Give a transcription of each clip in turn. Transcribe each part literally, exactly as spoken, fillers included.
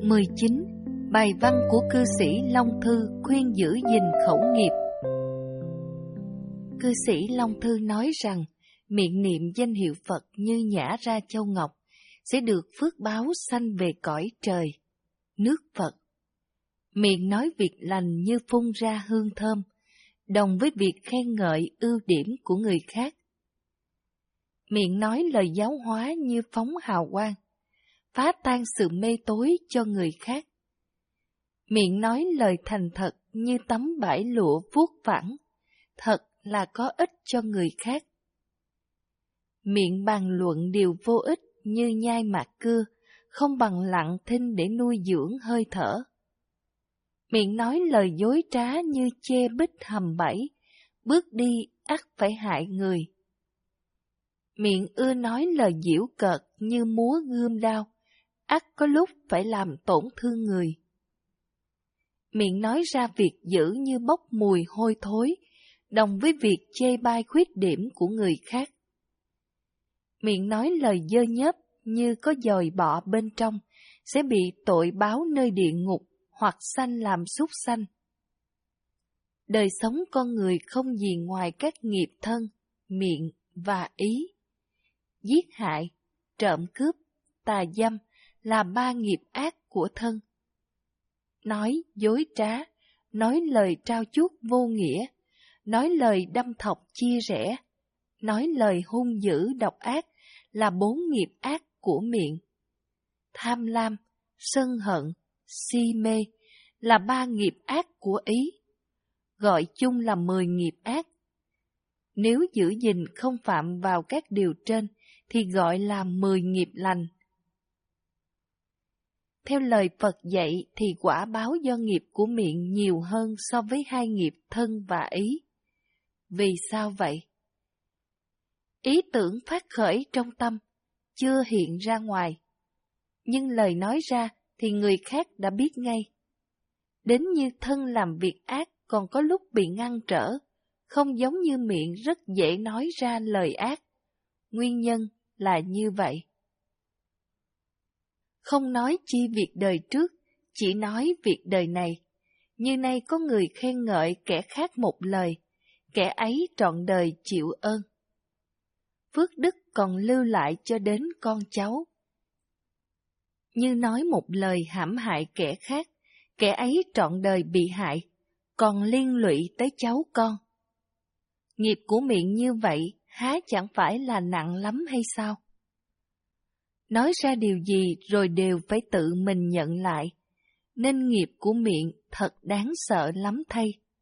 mười chín. Bài văn của cư sĩ Long Thư khuyên giữ gìn khẩu nghiệp. Cư sĩ Long Thư nói rằng miệng niệm danh hiệu Phật như nhả ra châu ngọc sẽ được phước báo sanh về cõi trời, nước Phật. Miệng nói việc lành như phun ra hương thơm, đồng với việc khen ngợi ưu điểm của người khác. Miệng nói lời giáo hóa như phóng hào quang, phá tan sự mê tối cho người khác. Miệng nói lời thành thật như tấm vải lụa vuốt phẳng, thật là có ích cho người khác. Miệng bàn luận điều vô ích như nhai mạt cưa, không bằng lặng thinh để nuôi dưỡng hơi thở. Miệng nói lời dối trá như chê bích hầm bẫy, bước đi ắt phải hại người. Miệng ưa nói lời giễu cợt như múa gươm đao, ắt có lúc phải làm tổn thương người. Miệng nói ra việc dữ như bốc mùi hôi thối, đồng với việc chê bai khuyết điểm của người khác. Miệng nói lời dơ nhớp như có dòi bọ bên trong, sẽ bị tội báo nơi địa ngục hoặc sanh làm súc sanh. Đời sống con người không gì ngoài các nghiệp thân, miệng và ý. Giết hại, trộm cướp, tà dâm là ba nghiệp ác của thân. Nói dối trá, nói lời trao chuốt vô nghĩa, nói lời đâm thọc chia rẽ, nói lời hung dữ độc ác là bốn nghiệp ác của miệng. Tham lam, sân hận, si mê là ba nghiệp ác của ý, gọi chung là mười nghiệp ác. Nếu giữ gìn không phạm vào các điều trên thì gọi là mười nghiệp lành. Theo lời Phật dạy thì quả báo do nghiệp của miệng nhiều hơn so với hai nghiệp thân và ý. Vì sao vậy? Ý tưởng phát khởi trong tâm, chưa hiện ra ngoài. Nhưng lời nói ra thì người khác đã biết ngay. Đến như thân làm việc ác còn có lúc bị ngăn trở, không giống như miệng rất dễ nói ra lời ác. Nguyên nhân là như vậy. Không nói chi việc đời trước, chỉ nói việc đời này. Như nay có người khen ngợi kẻ khác một lời, kẻ ấy trọn đời chịu ơn. Phước đức còn lưu lại cho đến con cháu. Như nói một lời hãm hại kẻ khác, kẻ ấy trọn đời bị hại, còn liên lụy tới cháu con. Nghiệp của miệng như vậy há chẳng phải là nặng lắm hay sao? Nói ra điều gì rồi đều phải tự mình nhận lại, nên nghiệp của miệng thật đáng sợ lắm thay.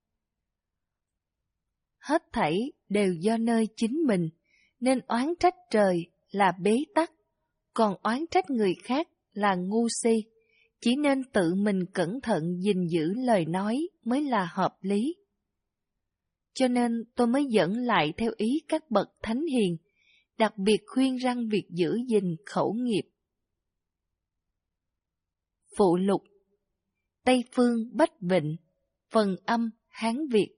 Hết thảy đều do nơi chính mình, nên oán trách trời là bế tắc, còn oán trách người khác là ngu si, chỉ nên tự mình cẩn thận gìn giữ lời nói mới là hợp lý. Cho nên tôi mới dẫn lại theo ý các bậc thánh hiền, đặc biệt khuyên răn việc giữ gìn khẩu nghiệp. Phụ lục: Tây phương Bách Vịnh, phần âm Hán Việt.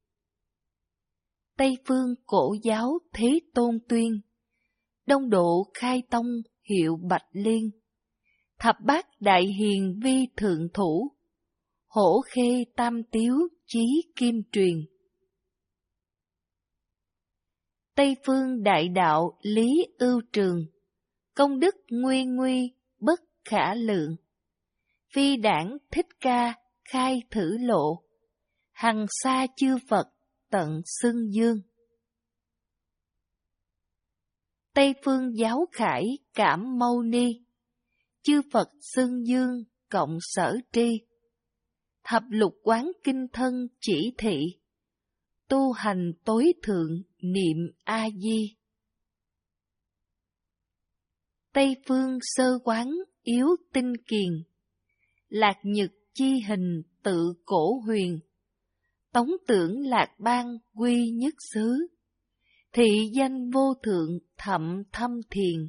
Tây phương cổ giáo Thế Tôn tuyên, Đông độ Khai Tông hiệu Bạch Liên, thập bát đại hiền vi thượng thủ, hổ khê tam tiếu chí kim truyền. Tây phương đại đạo Lý Ưu Trường, công đức nguy nguy bất khả lượng, phi đảng Thích Ca khai thử lộ, hằng sa chư Phật tận xưng dương. Tây phương giáo khải Cảm Mâu Ni, chư Phật xưng dương cộng sở tri, thập lục quán kinh thân chỉ thị, tu hành tối thượng niệm A Di. Tây phương sơ quán yếu tinh kiền, lạc nhật chi hình tự cổ huyền, tống tưởng lạc bang quy nhất xứ, thị danh vô thượng thậm thâm thiền.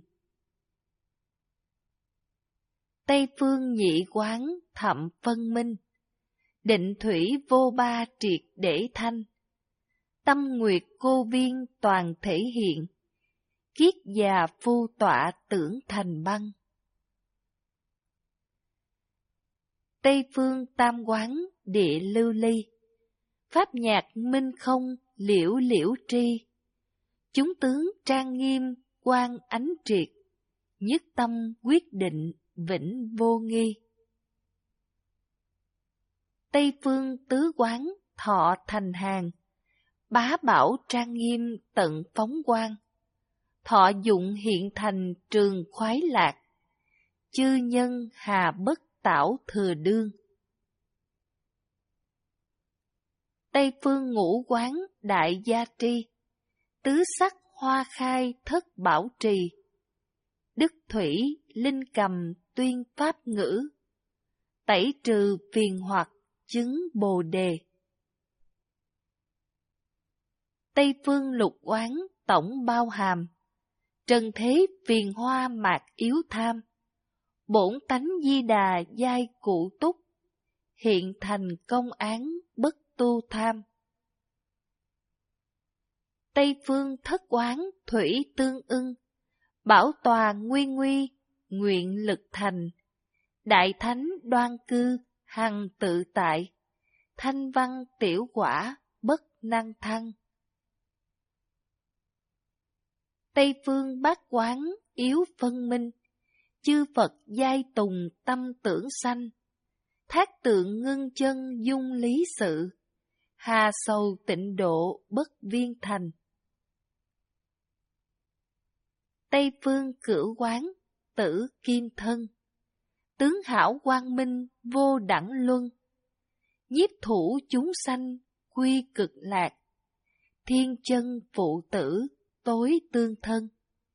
Tây phương nhị quán thậm phân minh, định thủy vô ba triệt để thanh, tâm nguyệt cô viên toàn thể hiện, kiết già phu tọa tưởng thành băng. Tây phương tam quán địa lưu ly, pháp nhạc minh không liễu liễu tri. Chúng tướng trang nghiêm quang ánh triệt, nhất tâm quyết định vĩnh vô nghi. Tây phương tứ quán thọ thành hàng, bá bảo trang nghiêm tận phóng quang. Thọ dụng hiện thành trường khoái lạc, chư nhân hà bất tảo thừa đương. Tây phương ngũ quán đại gia tri, tứ sắc hoa khai thất bảo trì. Đức thủy linh cầm tuyên pháp ngữ, tẩy trừ phiền hoặc chứng bồ đề. Tây phương lục quán tổng bao hàm, trần thế phiền hoa mạc yếu tham. Bổn tánh di đà giai cụ túc, hiện thành công án bất tu tham. Tây phương thất quán thủy tương ưng, bảo tòa nguy nguy nguyện lực thành. Đại thánh đoan cư hằng tự tại, thanh văn tiểu quả bất năng thăng. Tây phương bát quán yếu phân minh, chư Phật giai tùng tâm tưởng sanh. Thác tượng ngưng chân dung lý sự, hà sầu tịnh độ bất viên thành. Tây phương cửu quán tử kim thân, tướng hảo quang minh vô đẳng luân. Nhiếp thủ chúng sanh quy cực lạc, thiên chân phụ tử tối tương thân.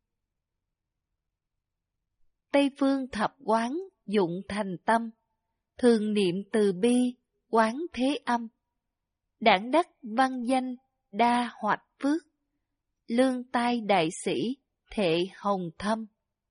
Tây phương thập quán dụng thành tâm, thường niệm từ bi quán thế âm. Đản đắc văn danh đa hoạch phước, lương tai đại sĩ thệ hồng thâm.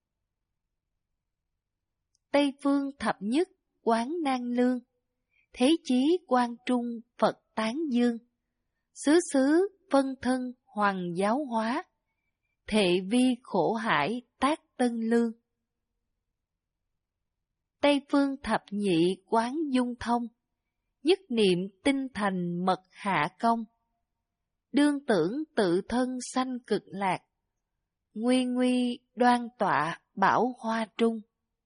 Tây phương thập nhất quán nan lương, thế chí quan trung Phật tán dương. Xứ xứ phân thân hoàng giáo hóa, thệ vi khổ hải tác tân lương. Tây phương thập nhị quán dung thông, nhất niệm tinh thành mật hạ công. Đương tưởng tự thân sanh cực lạc, nguy nguy đoan tọa bảo hoa trung.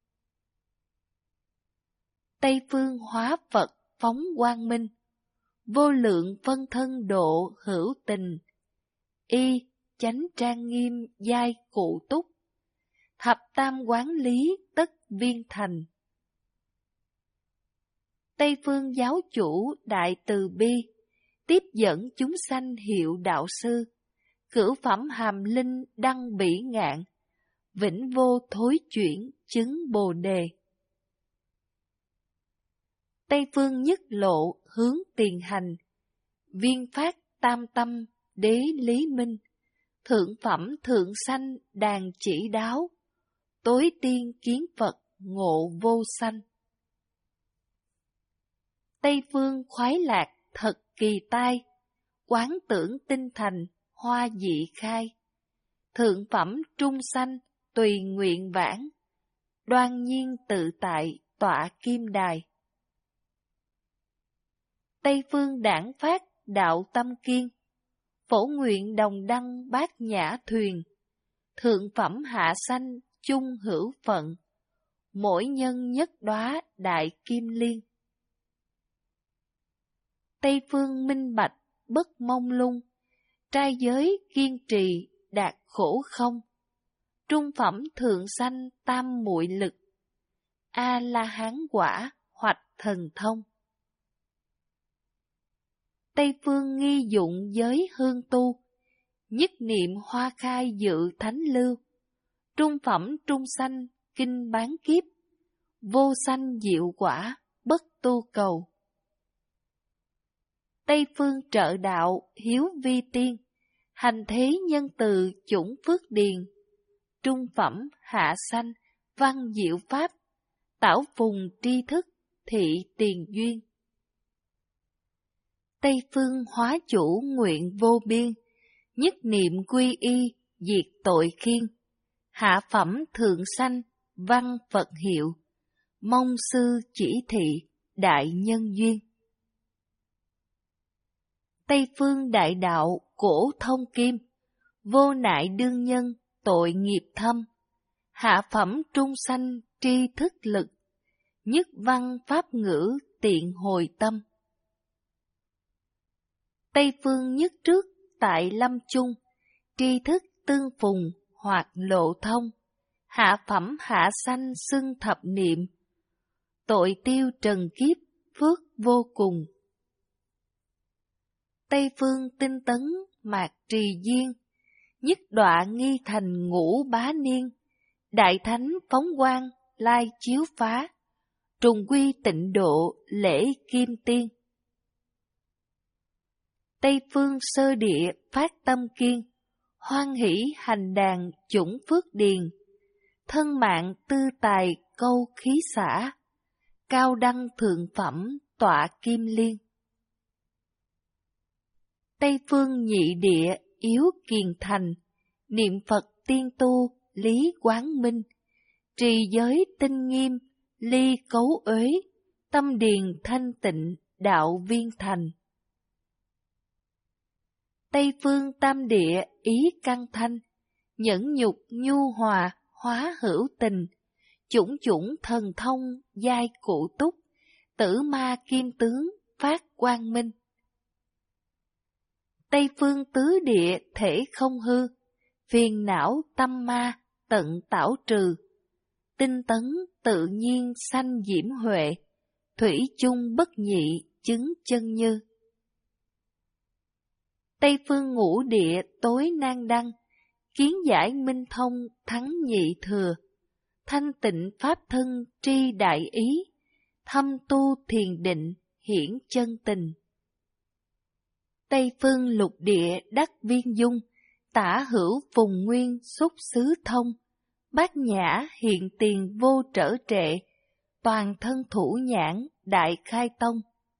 Tây phương hóa Phật phóng quang minh, vô lượng phân thân độ hữu tình. Y chánh trang nghiêm giai cụ túc, thập tam quán lý tất viên thành. Tây phương giáo chủ đại từ bi, tiếp dẫn chúng sanh hiệu đạo sư. Cửu phẩm hàm linh đăng bỉ ngạn, vĩnh vô thối chuyển chứng bồ đề. Tây phương nhất lộ hướng tiền hành, viên phát tam tâm đế lý minh. Thượng phẩm thượng sanh đàn chỉ đáo, tối tiên kiến Phật ngộ vô sanh. Tây phương khoái lạc thật kỳ tai, quán tưởng tinh thành hoa dị khai. Thượng phẩm trung sanh tùy nguyện vãng, đoan nhiên tự tại tọa kim đài. Tây phương đảng phát đạo tâm kiên, phổ nguyện đồng đăng bát nhã thuyền. Thượng phẩm hạ sanh chung hữu phận, mỗi nhân nhất đóa đại kim liên. Tây phương minh bạch bất mông lung, trai giới kiên trì đạt khổ không. Trung phẩm thượng sanh tam muội lực, a la hán quả hoạch thần thông. Tây phương nghi dụng giới hương tu, nhất niệm hoa khai dự thánh lưu. Trung phẩm trung sanh kinh bán kiếp, vô sanh diệu quả bất tu cầu. Tây phương trợ đạo hiếu vi tiên, hành thế nhân từ chủng phước điền. Trung phẩm hạ sanh văn diệu pháp, tảo phùng tri thức thị tiền duyên. Tây phương hóa chủ nguyện vô biên, nhất niệm quy y diệt tội khiên. Hạ phẩm thượng sanh văn Phật hiệu, mong sư chỉ thị đại nhân duyên. Tây phương đại đạo cổ thông kim, vô nại đương nhân tội nghiệp thâm, hạ phẩm trung sanh tri thức lực, nhất văn pháp ngữ tiện hồi tâm. Tây phương nhất trước tại lâm chung, tri thức tương phùng hoặc lộ thông, hạ phẩm hạ sanh xưng thập niệm, tội tiêu trần kiếp phước vô cùng. Tây phương tinh tấn mạc trì duyên, nhất đọa nghi thành ngũ bá niên, đại thánh phóng quang lai chiếu phá, trùng quy tịnh độ lễ kim tiên. Tây phương sơ địa phát tâm kiên, hoan hỷ hành đàn chủng phước điền, thân mạng tư tài câu khí xả, cao đăng thượng phẩm tọa kim liên. Tây phương nhị địa yếu kiền thành, niệm Phật tiên tu lý quán minh, trì giới tinh nghiêm ly cấu uế, tâm điền thanh tịnh đạo viên thành. Tây phương tam địa ý căn thanh, nhẫn nhục nhu hòa hóa hữu tình, chủng chủng thần thông giai cụ túc, tử ma kim tướng phát quang minh. Tây phương tứ địa thể không hư, phiền não tâm ma tận tảo trừ, tinh tấn tự nhiên sanh diễm huệ, thủy chung bất nhị chứng chân như. Tây phương ngũ địa tối nan đăng, kiến giải minh thông thắng nhị thừa, thanh tịnh pháp thân tri đại ý, thâm tu thiền định hiển chân tình. Tây phương lục địa đắc viên dung, tả hữu phùng nguyên xúc xứ thông, bát nhã hiện tiền vô trở trệ, toàn thân thủ nhãn đại khai tông.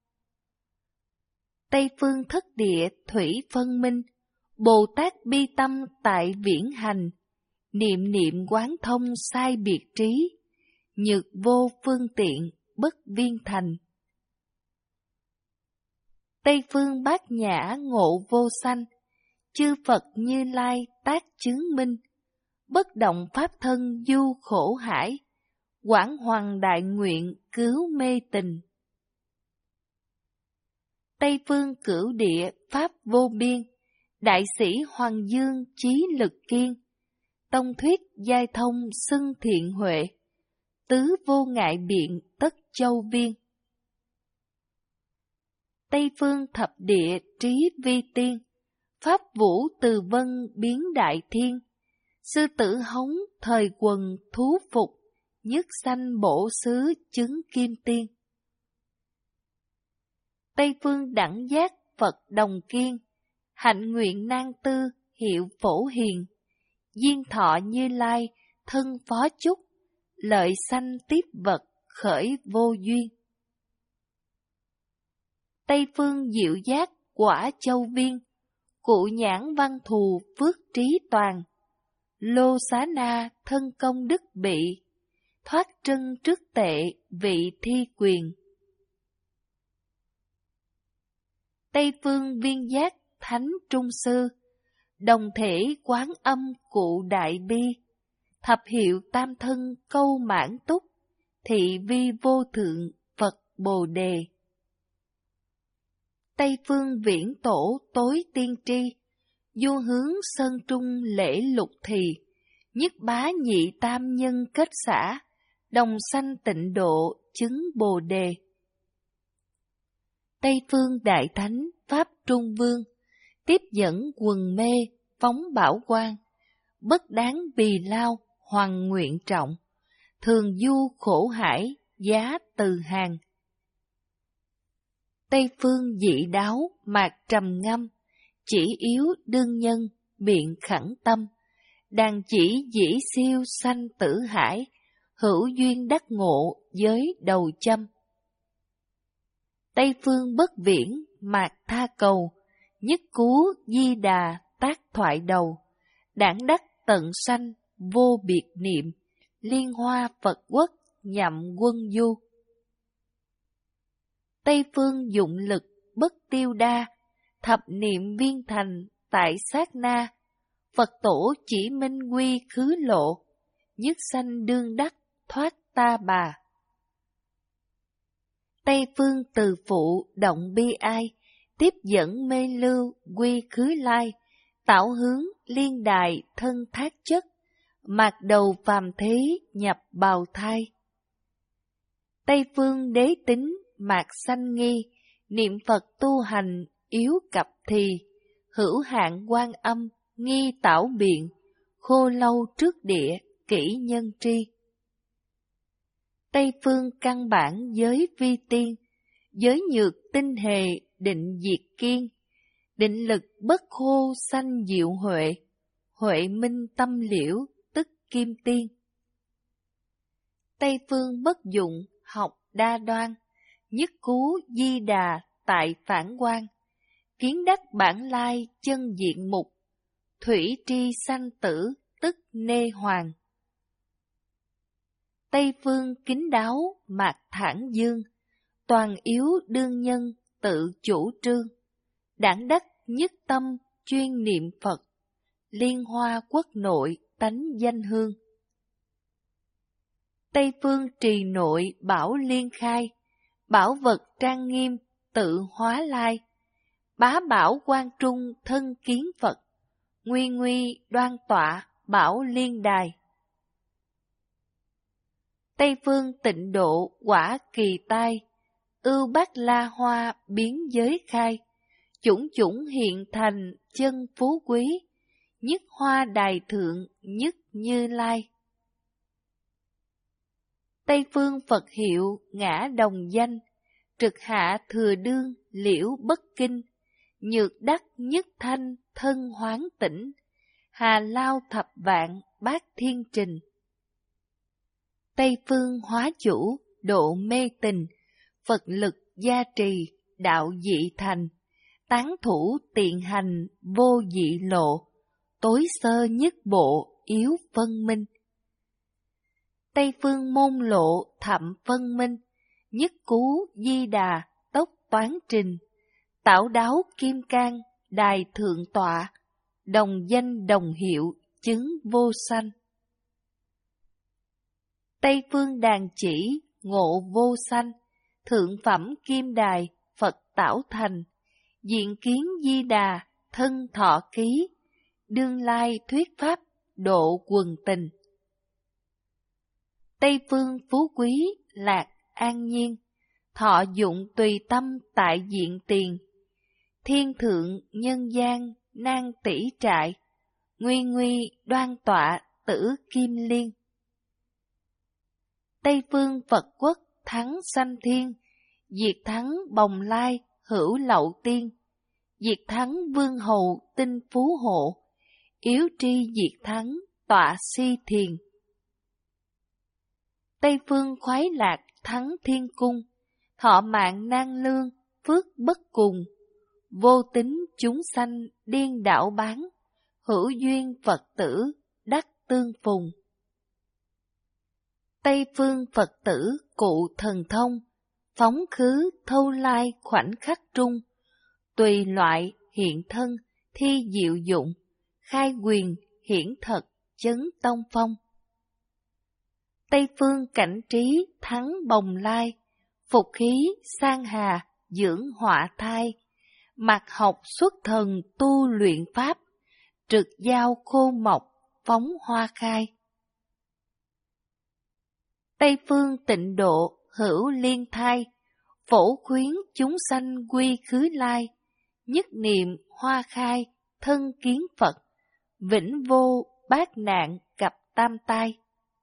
Tây phương thất địa thủy phân minh, Bồ Tát bi tâm tại viễn hành, niệm niệm quán thông sai biệt trí, nhược vô phương tiện bất viên thành. Tây phương bát nhã ngộ vô sanh, chư Phật Như Lai tác chứng minh, bất động pháp thân du khổ hải, quảng hoàng đại nguyện cứu mê tình. Tây phương cửu địa pháp vô biên, đại sĩ Hoàng Dương chí lực kiên, tông thuyết giai thông xưng thiện huệ, tứ vô ngại biện tất châu viên. Tây phương thập địa trí vi tiên, pháp vũ từ vân biến đại thiên, sư tử hống thời quần thú phục, nhất sanh bổ xứ chứng kim tiên. Tây phương đẳng giác Phật đồng kiên, hạnh nguyện nan tư hiệu phổ hiền, duyên thọ Như Lai thân phó chúc, lợi sanh tiếp vật khởi vô duyên. Tây phương diệu giác quả châu viên, cụ nhãn văn thù phước trí toàn, lô xá na thân công đức bị, thoát trân trước tệ vị thi quyền. Tây phương viên giác thánh trung sư, đồng thể quán âm cụ đại bi, thập hiệu tam thân câu mãn túc, thị vi vô thượng Phật Bồ Đề. Tây phương viễn tổ tối tiên tri, du hướng sơn trung lễ lục thì, nhất bá nhị tam nhân kết xã, đồng sanh tịnh độ chứng Bồ Đề. Tây phương đại thánh pháp trung vương, tiếp dẫn quần mê phóng bảo quang, bất đáng bì lao hoàng nguyện trọng, thường du khổ hải giá từ hàng. Tây phương dị đáo mạc trầm ngâm, chỉ yếu đương nhân biện khẳng tâm, đàn chỉ dĩ siêu sanh tử hải, hữu duyên đắc ngộ giới đầu châm. Tây phương bất viễn mạc tha cầu, nhất cú di đà tác thoại đầu, đảng đắc tận sanh vô biệt niệm, liên hoa Phật quốc nhậm quân du. Tây phương dụng lực bất tiêu đa, thập niệm viên thành tại sát na. Phật tổ chỉ minh quy khứ lộ, nhất sanh đương đắc thoát ta bà. Tây phương từ phụ động bi ai, tiếp dẫn mê lưu quy khứ lai, tạo hướng liên đài thân thác chất, mạc đầu phàm thế nhập bào thai. Tây phương đế tính mạc sanh nghi, niệm Phật tu hành yếu cập thì, hữu hạn quan âm nghi tảo biện, khô lâu trước địa kỹ nhân tri. Tây phương căn bản giới vi tiên, giới nhược tinh hề định diệt kiên, định lực bất khô sanh diệu huệ, huệ minh tâm liễu tức kim tiên. Tây phương bất dụng học đa đoan, nhất cứu di đà tại phản quan, kiến đắc bản lai chân diện mục, thủy tri sanh tử tức nê hoàng. Tây phương kính đáo mạc thản dương, toàn yếu đương nhân tự chủ trương, đảng đắc nhất tâm chuyên niệm Phật, liên hoa quốc nội tánh danh hương. Tây phương trì nội bảo liên khai, bảo vật trang nghiêm tự hóa lai, bá bảo quan trung thân kiến Phật, nguy nguy đoan tọa bảo liên đài. Tây phương tịnh độ quả kỳ tai, ưu bát la hoa biến giới khai, chủng chủng hiện thành chân phú quý, nhất hoa đài thượng nhất Như Lai. Tây phương Phật hiệu ngã đồng danh, trực hạ thừa đương liễu bất kinh, nhược đắc nhất thanh thân hoán tỉnh, hà lao thập vạn bát thiên trình. Tây phương hóa chủ độ mê tình, Phật lực gia trì đạo dị thành, tán thủ tiện hành vô dị lộ, tối sơ nhất bộ yếu phân minh. Tây phương môn lộ thậm phân minh, nhất cú di đà tốc toán trình, tảo đáo kim cang đài thượng tọa, đồng danh đồng hiệu chứng vô sanh. Tây phương đàn chỉ ngộ vô sanh, thượng phẩm kim đài Phật tảo thành, diện kiến di đà thân thọ ký, đương lai thuyết pháp độ quần tình. Tây phương phú quý lạc an nhiên, thọ dụng tùy tâm tại diện tiền, thiên thượng nhân gian nan tỷ trại, nguy nguy đoan tọa tử kim liên. Tây phương Phật quốc thắng sanh thiên, diệt thắng bồng lai hữu lậu tiên, diệt thắng vương hầu tinh phú hộ, yếu tri diệt thắng tọa si thiền. Tây phương khoái lạc thắng thiên cung, thọ mạng nan lương phước bất cùng, vô tính chúng sanh điên đảo bán, hữu duyên Phật tử đắc tương phùng. Tây phương Phật tử cụ thần thông, phóng khứ thâu lai khoảnh khắc trung, tùy loại hiện thân thi diệu dụng, khai quyền hiển thật chấn tông phong. Tây phương cảnh trí thắng bồng lai, phục khí sang hà dưỡng họa thai, mặt học xuất thần tu luyện pháp, trực giao khô mộc phóng hoa khai. Tây phương tịnh độ hữu liên thai, phổ khuyến chúng sanh quy khứ lai, nhất niệm hoa khai thân kiến Phật, vĩnh vô bát nạn cặp tam tai.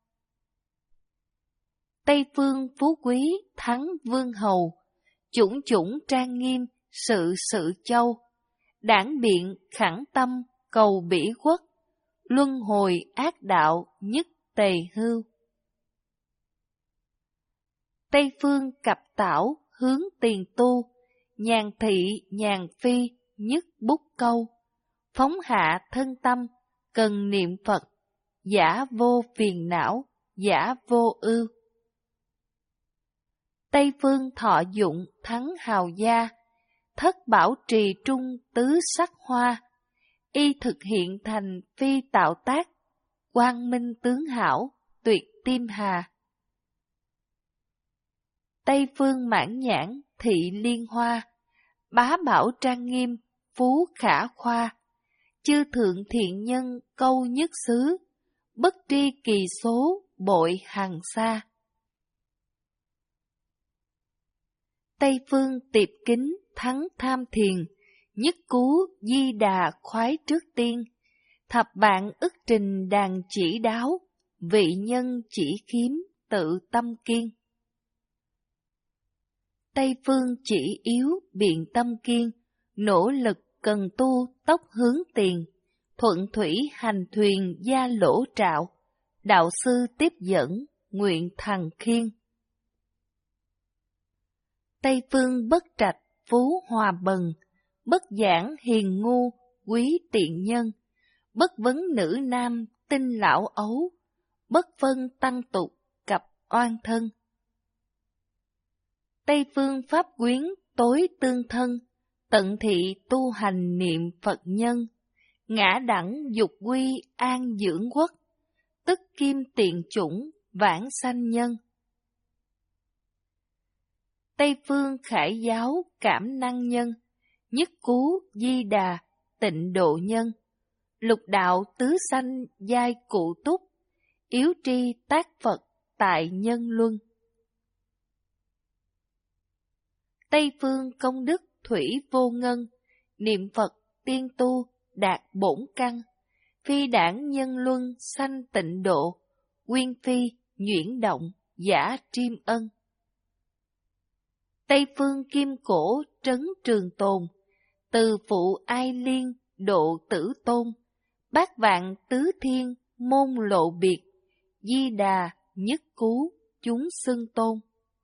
Tây phương phú quý thắng vương hầu, chủng chủng trang nghiêm sự sự châu, đảng biện khẳng tâm cầu bỉ quốc, luân hồi ác đạo nhất tề hưu. Tây phương cập tảo hướng tiền tu, nhàn thị nhàn phi nhất bút câu, phóng hạ thân tâm cần niệm Phật, giả vô phiền não giả vô ưu. Tây phương thọ dụng thắng hào gia, thất bảo trì trung tứ sắc hoa, y thực hiện thành phi tạo tác, quang minh tướng hảo, tuyệt tim hà. Tây phương mãn nhãn thị liên hoa, bá bảo trang nghiêm, phú khả khoa, chư thượng thiện nhân câu nhất xứ, bất tri kỳ số, bội hằng xa. Tây phương tiệp kính thắng tham thiền, nhất cú di đà khoái trước tiên, thập bạn ức trình đàn chỉ đáo, vị nhân chỉ khiếm tự tâm kiên. Tây phương chỉ yếu biện tâm kiên, nỗ lực cần tu tốc hướng tiền, thuận thủy hành thuyền gia lỗ trạo, đạo sư tiếp dẫn nguyện thằng khiên. Tây phương bất trạch phú hòa bần, bất giảng hiền ngu quý tiện nhân, bất vấn nữ nam tinh lão ấu, bất phân tăng tục cặp oan thân. Tây phương pháp quyến tối tương thân, tận thị tu hành niệm Phật nhân, ngã đẳng dục quy an dưỡng quốc, tức kim tiện chủng vãng sanh nhân. Tây phương khải giáo cảm năng nhân, nhất cú di đà tịnh độ nhân, lục đạo tứ sanh giai cụ túc, yếu tri tác Phật tại nhân luân. Tây phương công đức thủy vô ngân, niệm Phật tiên tu đạt bổn căn, phi đảng nhân luân sanh tịnh độ, nguyên phi nhuyễn động giả triêm ân. Tây phương kim cổ trấn trường tồn, từ phụ ai liên độ tử tôn, bát vạn tứ thiên môn lộ biệt, di đà nhất cú chúng xưng tôn.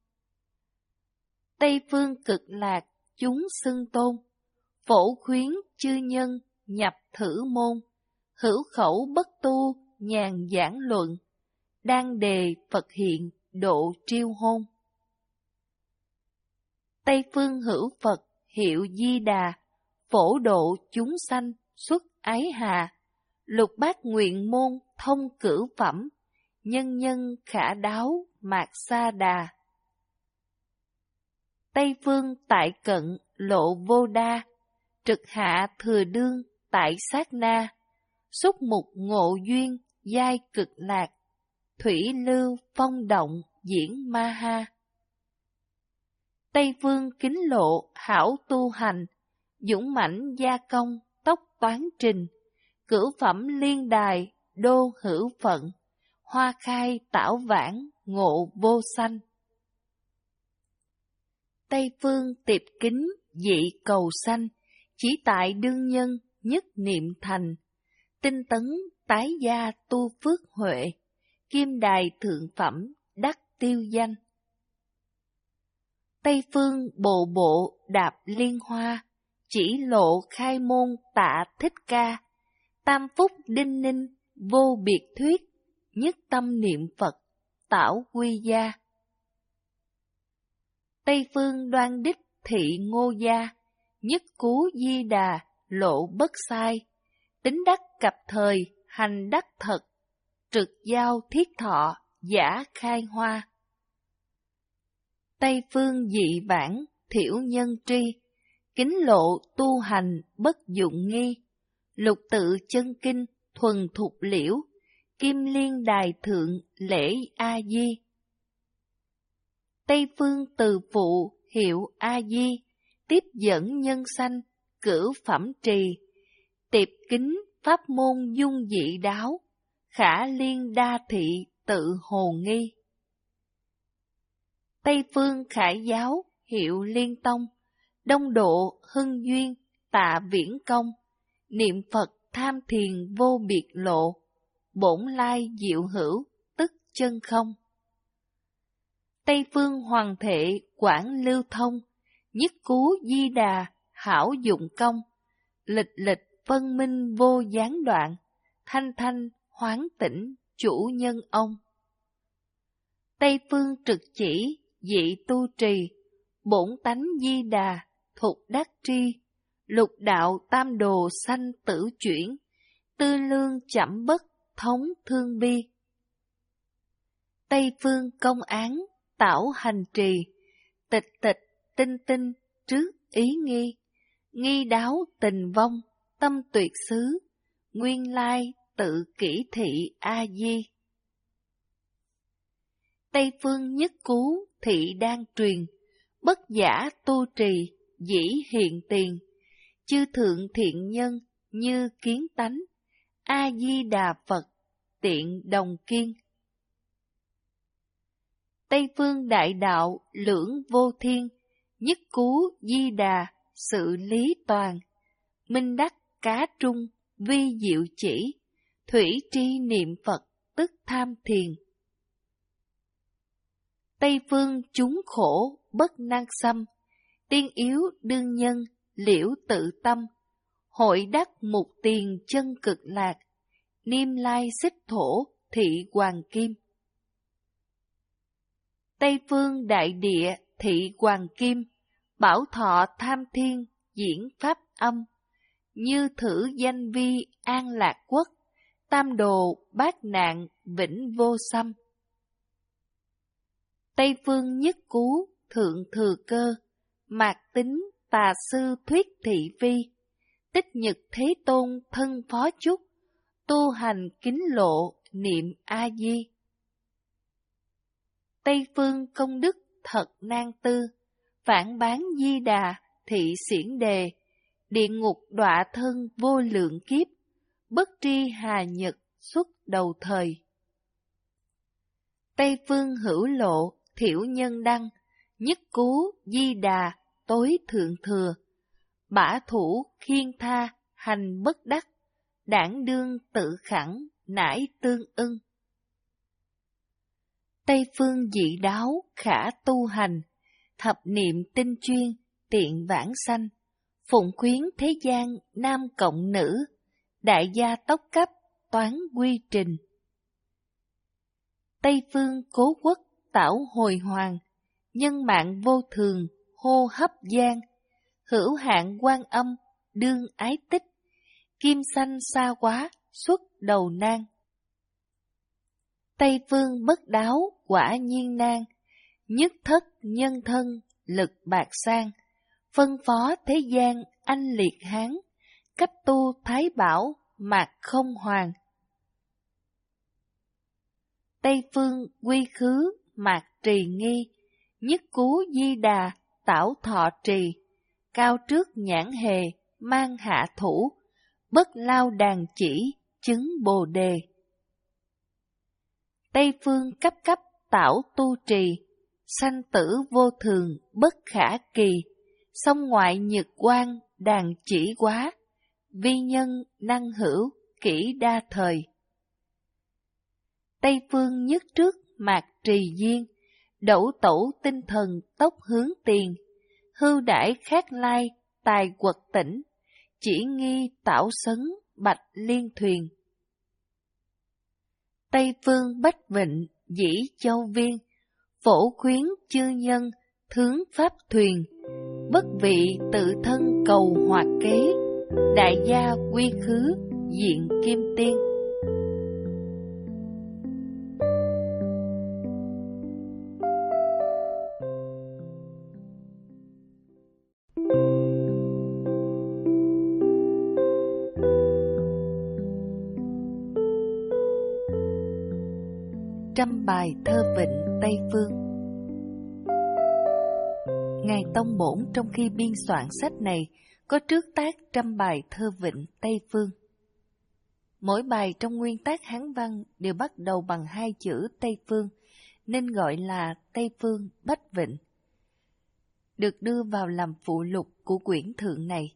Tây phương cực lạc chúng xưng tôn, phổ khuyến chư nhân nhập thử môn, hữu khẩu bất tu nhàn giảng luận, đang đề Phật hiện độ triêu hôn. Tây phương hữu Phật hiệu Di Đà, phổ độ chúng sanh xuất ái hà, lục bát nguyện môn thông cửu phẩm, nhân nhân khả đáo mạt sa đà. Tây phương tại cận lộ vô đa, trực hạ thừa đương tại sát na, xúc mục ngộ duyên giai cực lạc, thủy lưu phong động diễn ma ha. Tây phương kính lộ hảo tu hành, dũng mãnh gia công tốc toán trình, cửu phẩm liên đài đô hữu phận, hoa khai tảo vãng ngộ vô sanh. Tây phương tiệp kính dị cầu sanh, chỉ tại đương nhân nhất niệm thành, tinh tấn tái gia tu phước huệ, kim đài thượng phẩm đắc tiêu danh. Tây phương bộ bộ đạp liên hoa, chỉ lộ khai môn tạ thích ca, tam phúc đinh ninh vô biệt thuyết, nhất tâm niệm Phật tảo quy gia. Tây phương đoan đích thị ngô gia, nhất cú di đà lộ bất sai, tính đắc cập thời hành đắc thật, trực giao thiết thọ giả khai hoa. Tây phương dị vãng thiểu nhân tri, kính lộ tu hành bất dụng nghi, lục tự chân kinh thuần thục liễu, kim liên đài thượng lễ A Di. Tây phương từ phụ hiệu A Di, tiếp dẫn nhân sanh cửu phẩm trì, tiệp kính pháp môn dung dị đáo, khả liên đa thị tự hồ nghi. Tây phương khải giáo hiệu liên tông, đông độ hưng duyên tạ viễn công, niệm Phật tham thiền vô biệt lộ, bổn lai diệu hữu tức chân không. Tây phương hoàng thệ quảng lưu thông, nhất cú di đà hảo dụng công, lịch lịch phân minh vô gián đoạn, thanh thanh hoán tỉnh chủ nhân ông. Tây phương trực chỉ dị tu trì, bổn tánh di đà, thục đắc tri, lục đạo tam đồ sanh tử chuyển, tư lương chẩm bất, thống thương bi. Tây phương công án, tảo hành trì, tịch tịch, tinh tinh, trước ý nghi, nghi đáo tình vong, tâm tuyệt xứ, nguyên lai tự kỷ thị A-di. Tây phương nhất cú, thị đang truyền, bất giả tu trì, dĩ hiện tiền, chư thượng thiện nhân, như kiến tánh, A-di-đà Phật, tiện đồng kiên. Tây phương đại đạo, lưỡng vô thiên, nhất cú di đà, sự lý toàn, minh đắc cá trung, vi diệu chỉ, thủy tri niệm Phật, tức tham thiền. Tây phương chúng khổ, bất năng xâm, tiên yếu đương nhân, liễu tự tâm, hội đắc mục tiền chân cực lạc, niêm lai xích thổ, thị hoàng kim. Tây phương đại địa, thị hoàng kim, bảo thọ tham thiên, diễn pháp âm, như thử danh vi an lạc quốc, tam đồ bát nạn vĩnh vô xâm. Tây phương nhất cú, thượng thừa cơ, mạc tính tà sư thuyết thị phi, tích nhật thế tôn thân phó chúc, tu hành kính lộ niệm A-di. Tây phương công đức thật nan tư, phản bán di đà, thị xiển đề, địa ngục đọa thân vô lượng kiếp, bất tri hà nhật xuất đầu thời. Tây phương hữu lộ, thiểu nhân đăng, nhất cú di đà, tối thượng thừa, bả thủ khiên tha, hành bất đắc, đảng đương tự khẳng, nải tương ưng. Tây phương dị đáo, khả tu hành, thập niệm tinh chuyên, tiện vãng sanh, phụng khuyến thế gian, nam cộng nữ, đại gia tốc cấp, toán quy trình. Tây phương cố quốc, tảo hồi hoàng, nhân mạng vô thường, hô hấp gian, hữu hạn quan âm, đương ái tích, kim xanh xa quá, xuất đầu nan. Tây phương bất đáo, quả nhiên nan, nhất thất nhân thân, lực bạc sang, phân phó thế gian, anh liệt hán, cách tu thái bảo, mạc không hoàng. Tây phương quy khứ, mạc trì nghi, nhất cú di đà, tảo thọ trì, cao trước nhãn hề, mang hạ thủ, bất lao đàn chỉ, chứng bồ đề. Tây phương cấp cấp, tảo tu trì, sanh tử vô thường, bất khả kỳ, song ngoại nhật quang, đàn chỉ quá, vi nhân năng hữu, kỹ đa thời. Tây phương nhất trước, mạc trì duyên, đẩu tẩu tinh thần tốc hướng tiền, hưu đãi khác lai, tài quật tỉnh, chỉ nghi tảo sấn, bạch liên thuyền. Tây phương bách vịnh, dĩ châu viên, phổ khuyến chư nhân, thướng pháp thuyền, bất vị tự thân cầu hoạt kế, đại gia quy khứ, diện kim tiên. Trăm bài thơ vịnh Tây Phương. Ngài Tông Bổn trong khi biên soạn sách này có trước tác trăm bài thơ vịnh Tây Phương. Mỗi bài trong nguyên tác Hán văn đều bắt đầu bằng hai chữ Tây Phương, nên gọi là Tây Phương Bách Vịnh, được đưa vào làm phụ lục của quyển thượng này.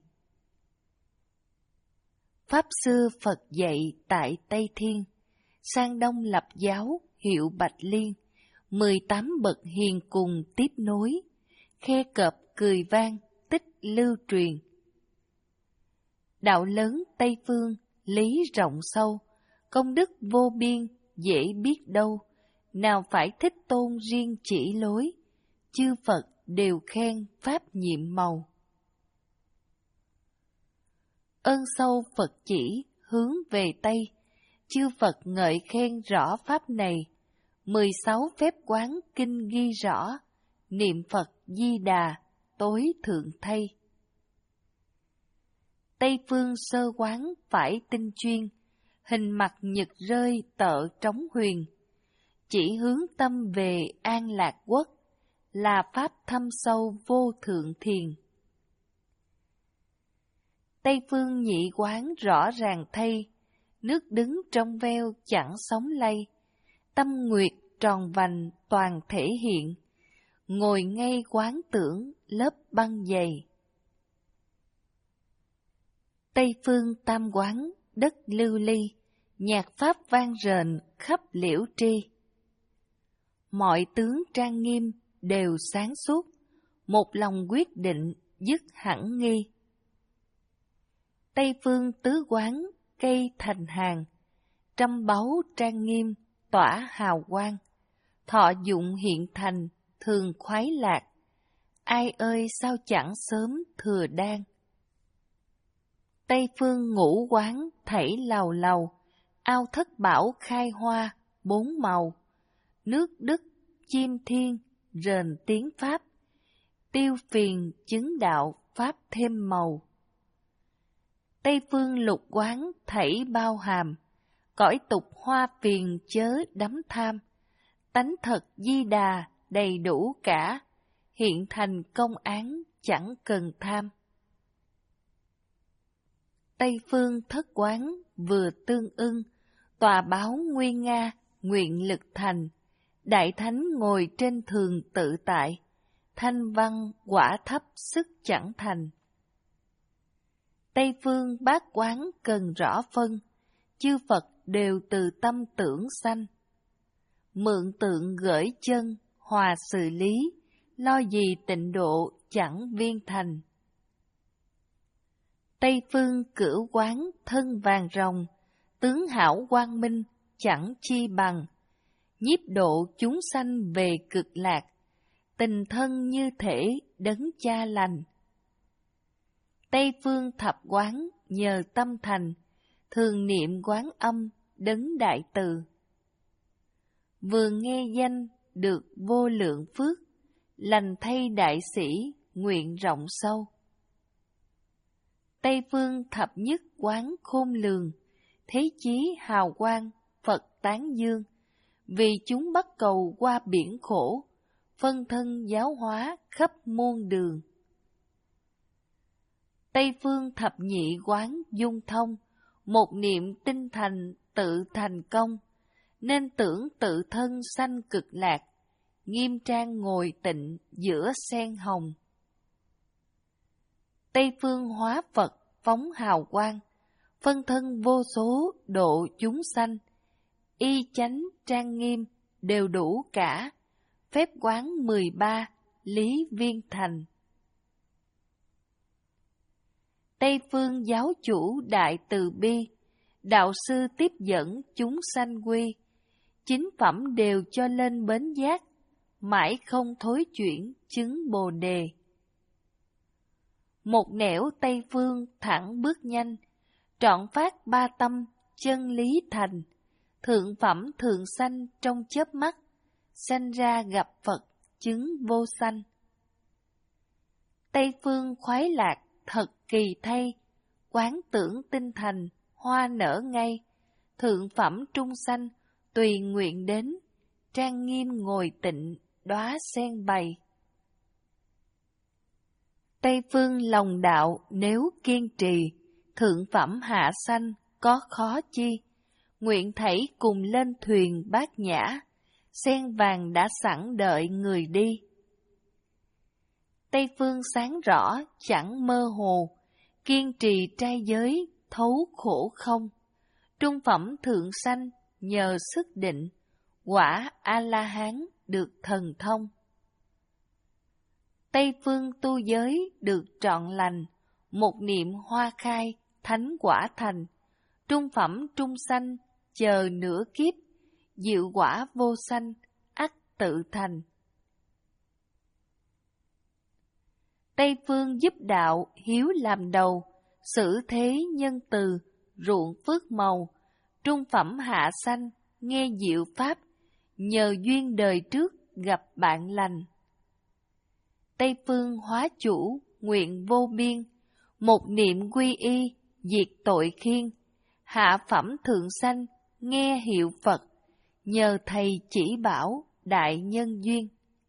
Pháp xưa Phật dạy tại Tây Thiên, sang đông lập giáo hiệu Bạch Liên, mười tám bậc hiền cùng tiếp nối, khe cọp cười vang tích lưu truyền. Đạo lớn Tây Phương, lý rộng sâu, công đức vô biên, dễ biết đâu, nào phải thích tôn riêng chỉ lối, chư Phật đều khen pháp nhiệm màu. Ơn sâu Phật chỉ hướng về Tây, chư Phật ngợi khen rõ pháp này. Mười sáu phép quán kinh ghi rõ, niệm Phật Di Đà tối thượng thay. Tây phương sơ quán phải tinh chuyên, hình mặt nhật rơi tợ trống huyền. Chỉ hướng tâm về an lạc quốc, là pháp thâm sâu vô thượng thiền. Tây phương nhị quán rõ ràng thay, nước đứng trong veo chẳng sóng lay. Tâm nguyệt tròn vành toàn thể hiện, ngồi ngay quán tưởng lớp băng dày. Tây phương tam quán đất lưu ly, nhạc pháp vang rền khắp liễu tri. Mọi tướng trang nghiêm đều sáng suốt, một lòng quyết định dứt hẳn nghi. Tây phương tứ quán cây thành hàng, trăm báu trang nghiêm tỏa hào quang. Thọ dụng hiện thành thường khoái lạc, ai ơi sao chẳng sớm thừa đan. Tây phương ngũ quán thảy lầu lầu, ao thất bảo khai hoa bốn màu. Nước đức chim thiên rền tiếng pháp, tiêu phiền chứng đạo pháp thêm màu. Tây phương lục quán thảy bao hàm, cõi tục hoa phiền chớ đắm tham. Tánh thật Di Đà đầy đủ cả, hiện thành công án chẳng cần tham. Tây phương thất quán vừa tương ưng, tòa báo nguy nga nguyện lực thành. Đại thánh ngồi trên thường tự tại, thanh văn quả thấp sức chẳng thành. Tây phương bát quán cần rõ phân, chư Phật đều từ tâm tưởng sanh. Mượn tượng gửi chân, hòa xử lý, lo gì tịnh độ chẳng viên thành. Tây phương cửu quán thân vàng rồng, tướng hảo quang minh chẳng chi bằng. Nhiếp độ chúng sanh về cực lạc, tình thân như thể đấng cha lành. Tây phương thập quán nhờ tâm thành, thường niệm quán âm đấng đại từ. Vừa nghe danh được vô lượng phước, lành thay đại sĩ nguyện rộng sâu. Tây phương thập nhất quán khôn lường, thế chí hào quang Phật tán dương. Vì chúng bắt cầu qua biển khổ, phân thân giáo hóa khắp muôn đường. Tây phương thập nhị quán dung thông, một niệm tinh thành tự thành công. Nên tưởng tự thân sanh cực lạc, nghiêm trang ngồi tịnh giữa sen hồng. Tây phương hóa Phật phóng hào quang, phân thân vô số độ chúng sanh. Y chánh trang nghiêm đều đủ cả, phép quán mười ba lý viên thành. Tây phương giáo chủ đại từ bi, đạo sư tiếp dẫn chúng sanh quy. Chính phẩm đều cho lên bến giác, mãi không thối chuyển chứng bồ đề. Một nẻo Tây phương thẳng bước nhanh, trọn phát ba tâm chân lý thành. Thượng phẩm thượng sanh trong chớp mắt, sanh ra gặp Phật chứng vô sanh. Tây phương khoái lạc thật kỳ thay, quán tưởng tinh thành hoa nở ngay. Thượng phẩm trung sanh tùy nguyện đến, trang nghiêm ngồi tịnh đóa sen bày. Tây phương lòng đạo nếu kiên trì, thượng phẩm hạ sanh có khó chi. Nguyện thảy cùng lên thuyền bát nhã, sen vàng đã sẵn đợi người đi. Tây phương sáng rõ chẳng mơ hồ, kiên trì trai giới thấu khổ không. Trung phẩm thượng sanh nhờ sức định, quả A-la-hán được thần thông. Tây phương tu giới được trọn lành, một niệm hoa khai thánh quả thành. Trung phẩm trung sanh chờ nửa kiếp, diệu quả vô sanh ắt tự thành. Tây phương giúp đạo hiếu làm đầu, xử thế nhân từ, ruộng phước màu, trung phẩm hạ sanh, nghe diệu pháp, nhờ duyên đời trước gặp bạn lành. Tây phương hóa chủ, nguyện vô biên, một niệm quy y, diệt tội khiên, hạ phẩm thượng sanh, nghe hiệu Phật, nhờ thầy chỉ bảo, đại nhân duyên.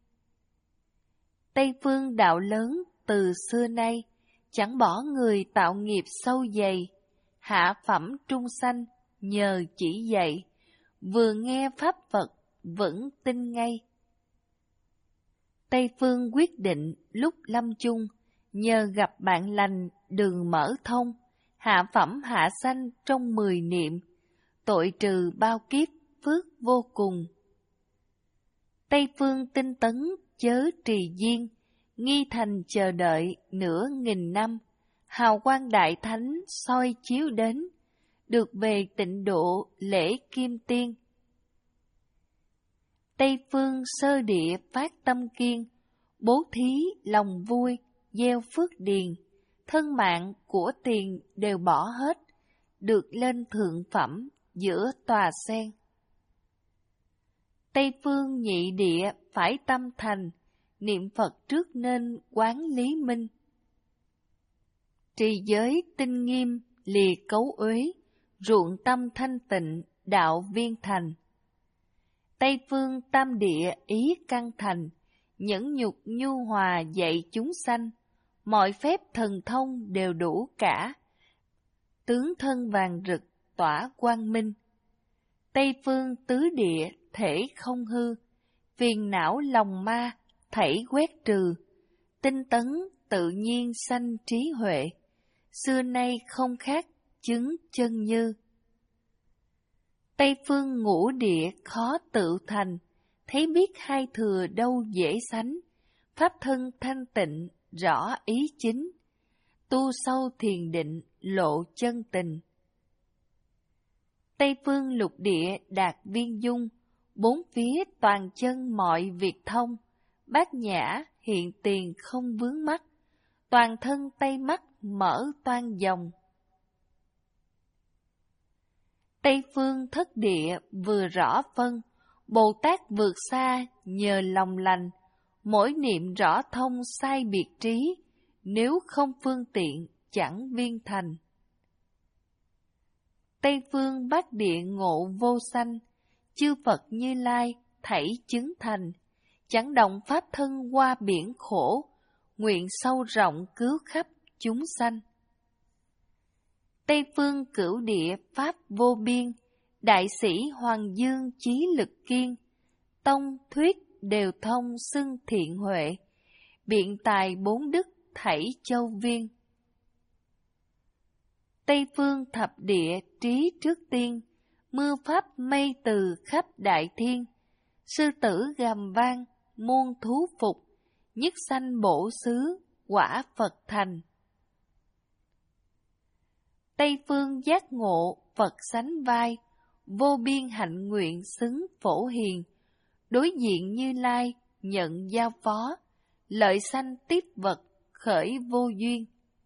Tây phương đạo lớn từ xưa nay, chẳng bỏ người tạo nghiệp sâu dày, hạ phẩm trung sanh, nhờ chỉ dạy, vừa nghe pháp Phật, vẫn tin ngay. Tây phương quyết định lúc lâm chung, nhờ gặp bạn lành đường mở thông, hạ phẩm hạ sanh trong mười niệm, tội trừ bao kiếp phước vô cùng. Tây phương tinh tấn chớ trì duyên, nghi thành chờ đợi nửa nghìn năm, hào quang đại thánh soi chiếu đến, được về tịnh độ lễ kim tiên. Tây phương sơ địa phát tâm kiên, bố thí lòng vui, gieo phước điền, thân mạng của tiền đều bỏ hết, được lên thượng phẩm giữa tòa sen. Tây phương nhị địa phải tâm thành, niệm Phật trước nên quán lý minh. Trì giới tinh nghiêm, lìa cấu uế, ruộng tâm thanh tịnh, đạo viên thành. Tây phương tam địa ý căn thành, nhẫn nhục nhu hòa dạy chúng sanh, mọi phép thần thông đều đủ cả, tướng thân vàng rực tỏa quang minh. Tây phương tứ địa thể không hư, phiền não lòng ma thảy quét trừ, tinh tấn tự nhiên sanh trí huệ, xưa nay không khác chứng chân như. Tây phương ngũ địa khó tự thành, thấy biết hai thừa đâu dễ sánh, pháp thân thanh tịnh rõ ý chính, tu sâu thiền định lộ chân tình. Tây phương lục địa đạt viên dung, bốn phía toàn chân mọi việc thông, bát nhã hiện tiền không vướng mắc, toàn thân Tây mắt mở toan dòng. Tây phương thất địa vừa rõ phân, Bồ Tát vượt xa nhờ lòng lành, mỗi niệm rõ thông sai biệt trí, nếu không phương tiện chẳng viên thành. Tây phương bát địa ngộ vô sanh, chư Phật Như Lai thảy chứng thành, chẳng động pháp thân qua biển khổ, nguyện sâu rộng cứu khắp chúng sanh. Tây phương cửu địa pháp vô biên, đại sĩ Hoàng Dương chí lực kiên, tông thuyết đều thông xưng thiện huệ, biện tài bốn đức thảy châu viên. Tây phương thập địa trí trước tiên, mưa pháp mây từ khắp đại thiên, sư tử gầm vang muôn thú phục, nhất sanh bổ xứ quả Phật thành. Tây phương giác ngộ Phật sánh vai, vô biên hạnh nguyện xứng phổ hiền, đối diện Như Lai nhận giao phó, lợi sanh tiếp vật khởi vô duyên.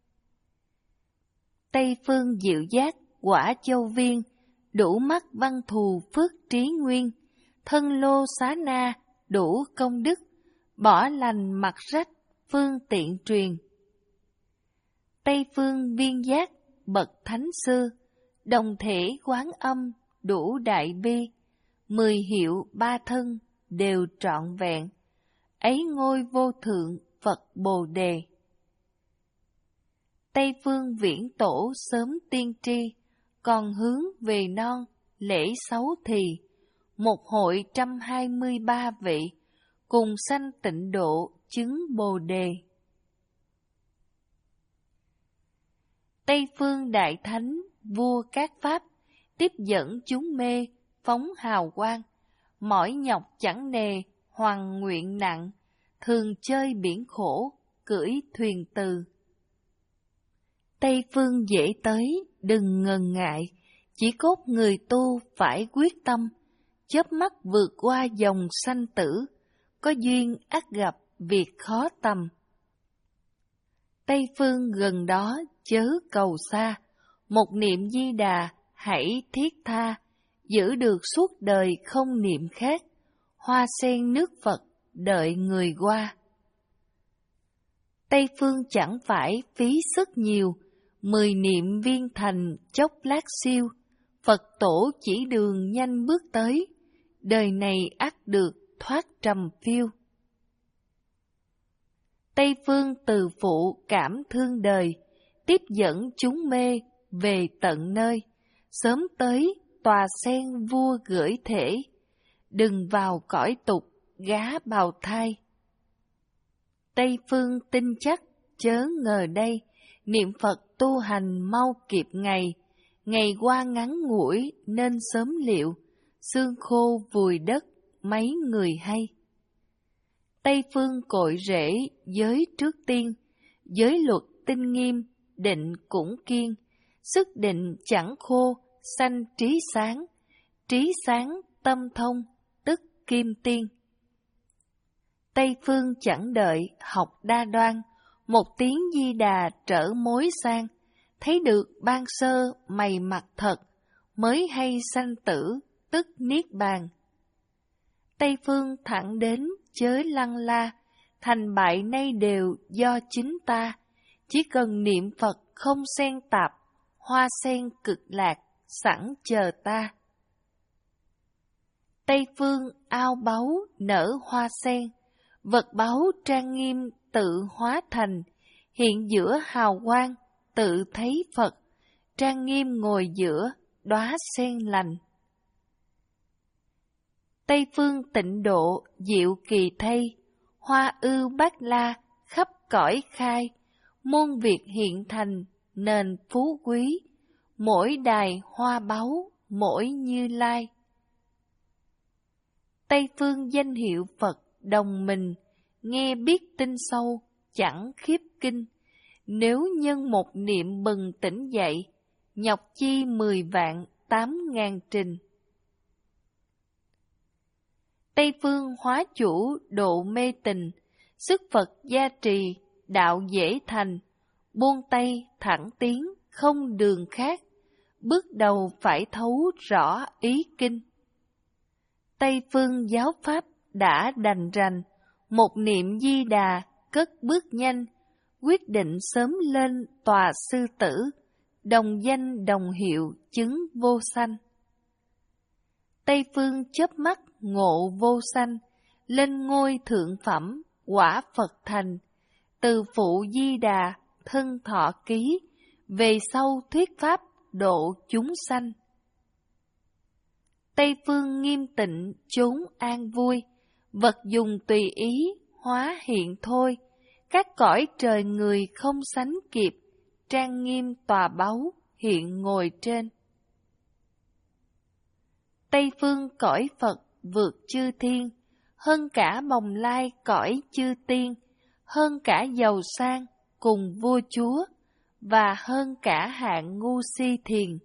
Tây phương diệu giác quả châu viên, đủ mắt văn thù phước trí nguyên, thân lô xá na đủ công đức, bỏ lành mặc rách phương tiện truyền. Tây phương viên giác bậc thánh sư, đồng thể quán âm đủ đại bi, mười hiệu ba thân đều trọn vẹn, ấy ngôi vô thượng Phật Bồ Đề. Tây phương viễn tổ sớm tiên tri, còn hướng về non lễ sáu thì, một hội trăm hai mươi ba vị, cùng sanh tịnh độ chứng Bồ Đề. Tây phương đại thánh vua các pháp, tiếp dẫn chúng mê phóng hào quang, mỏi nhọc chẳng nề hoàng nguyện nặng, thường chơi biển khổ cưỡi thuyền từ. Tây phương dễ tới đừng ngần ngại, chỉ cốt người tu phải quyết tâm, chớp mắt vượt qua dòng sanh tử, có duyên ắt gặp việc khó tầm. Tây phương gần đó chớ cầu xa, một niệm Di Đà hãy thiết tha, giữ được suốt đời không niệm khác, hoa sen nước Phật đợi người qua. Tây phương chẳng phải phí sức nhiều, mười niệm viên thành chốc lát siêu, Phật tổ chỉ đường nhanh bước tới, đời này ắt được thoát trầm phiêu. Tây phương từ phụ cảm thương đời, tiếp dẫn chúng mê về tận nơi, sớm tới tòa sen vua gửi thể, đừng vào cõi tục gá bào thai. Tây phương tin chắc chớ ngờ đây, niệm Phật tu hành mau kịp ngày, ngày qua ngắn ngủi nên sớm liệu, xương khô vùi đất mấy người hay. Tây phương cội rễ giới trước tiên, giới luật tinh nghiêm, định cũng kiên, sức định chẳng khô, sanh trí sáng, trí sáng tâm thông, tức kim tiên. Tây phương chẳng đợi học đa đoan, một tiếng Di Đà trở mối sang, thấy được ban sơ mày mặt thật, mới hay sanh tử, tức niết bàn. Tây phương thẳng đến chớ lăng la, thành bại nay đều do chính ta, chỉ cần niệm Phật không xen tạp, hoa sen cực lạc sẵn chờ ta. Tây phương ao báu nở hoa sen, vật báu trang nghiêm tự hóa thành, hiện giữa hào quang tự thấy Phật, trang nghiêm ngồi giữa đóa sen lành. Tây phương tịnh độ diệu kỳ thay, hoa ưu bát la khắp cõi khai, muôn việc hiện thành nền phú quý, mỗi đài hoa báu mỗi Như Lai. Tây phương danh hiệu Phật đồng mình, nghe biết tin sâu chẳng khiếp kinh, nếu nhân một niệm bừng tỉnh dậy, nhọc chi mười vạn tám ngàn trình. Tây phương hóa chủ độ mê tình, sức Phật gia trì, đạo dễ thành, buông tay thẳng tiến, không đường khác, bước đầu phải thấu rõ ý kinh. Tây phương giáo pháp đã đành rành, một niệm Di Đà cất bước nhanh, quyết định sớm lên tòa sư tử, đồng danh đồng hiệu chứng vô sanh. Tây phương chớp mắt ngộ vô sanh, lên ngôi thượng phẩm quả Phật thành, từ phụ Di Đà thân thọ ký, về sau thuyết pháp độ chúng sanh. Tây phương nghiêm tịnh chốn an vui, vật dùng tùy ý hóa hiện thôi, các cõi trời người không sánh kịp, trang nghiêm tòa báu hiện ngồi trên. Tây phương cõi Phật vượt chư thiên, hơn cả bồng lai cõi chư tiên, hơn cả giàu sang cùng vua chúa, và hơn cả hạng ngu si thiền.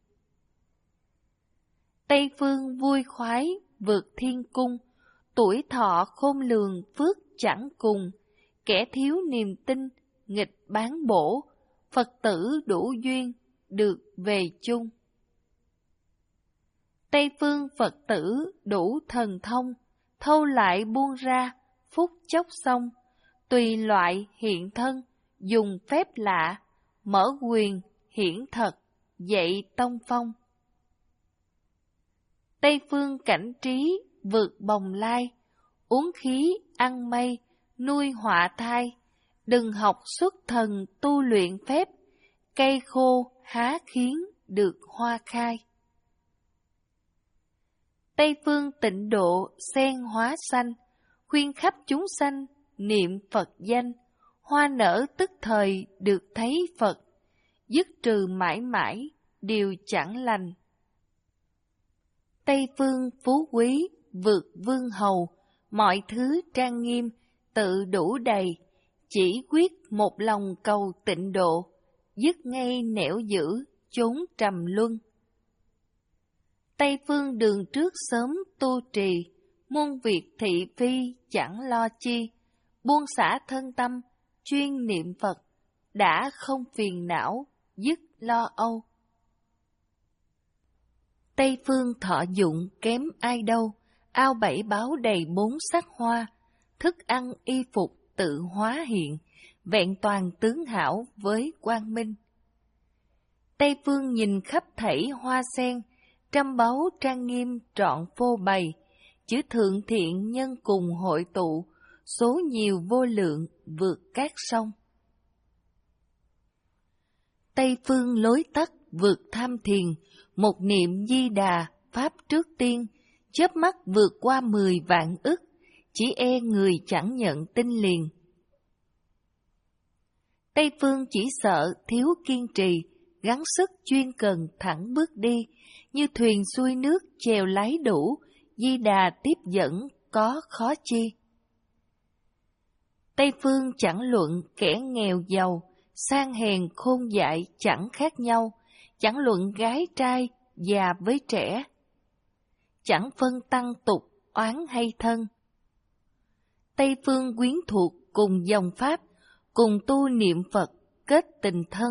Tây phương vui khoái vượt thiên cung, tuổi thọ khôn lường phước chẳng cùng, kẻ thiếu niềm tin nghịch bán bổ, Phật tử đủ duyên được về chung. Tây phương Phật tử đủ thần thông, thâu lại buông ra, phút chốc xong, tùy loại hiện thân, dùng phép lạ, mở quyền hiển thật, dạy tông phong. Tây phương cảnh trí vượt bồng lai, uống khí ăn mây, nuôi họa thai, đừng học xuất thần tu luyện phép, cây khô há khiến được hoa khai. Tây phương tịnh độ sen hóa xanh, khuyên khắp chúng sanh niệm Phật danh, hoa nở tức thời được thấy Phật, dứt trừ mãi mãi điều chẳng lành. Tây phương phú quý vượt vương hầu, mọi thứ trang nghiêm tự đủ đầy, chỉ quyết một lòng cầu tịnh độ, dứt ngay nẻo giữ chốn trầm luân. Tây phương đường trước sớm tu trì, muôn việc thị phi chẳng lo chi, buông xả thân tâm chuyên niệm Phật, đã không phiền não, dứt lo âu. Tây phương thọ dụng kém ai đâu, ao bảy báo đầy bốn sắc hoa, thức ăn y phục tự hóa hiện, vẹn toàn tướng hảo với quang minh. Tây phương nhìn khắp thảy hoa sen, trăm báu trang nghiêm trọn phô bày, chữ thượng thiện nhân cùng hội tụ, số nhiều vô lượng vượt các sông. Tây phương lối tắt vượt tham thiền, một niệm Di Đà pháp trước tiên, chớp mắt vượt qua mười vạn ức, chỉ e người chẳng nhận tin liền. Tây phương chỉ sợ thiếu kiên trì, gắng sức chuyên cần thẳng bước đi, như thuyền xuôi nước chèo lái đủ, Di Đà tiếp dẫn có khó chi. Tây phương chẳng luận kẻ nghèo giàu, sang hèn khôn dại chẳng khác nhau, chẳng luận gái trai già với trẻ, chẳng phân tăng tục oán hay thân. Tây phương quyến thuộc cùng dòng pháp, cùng tu niệm Phật kết tình thân,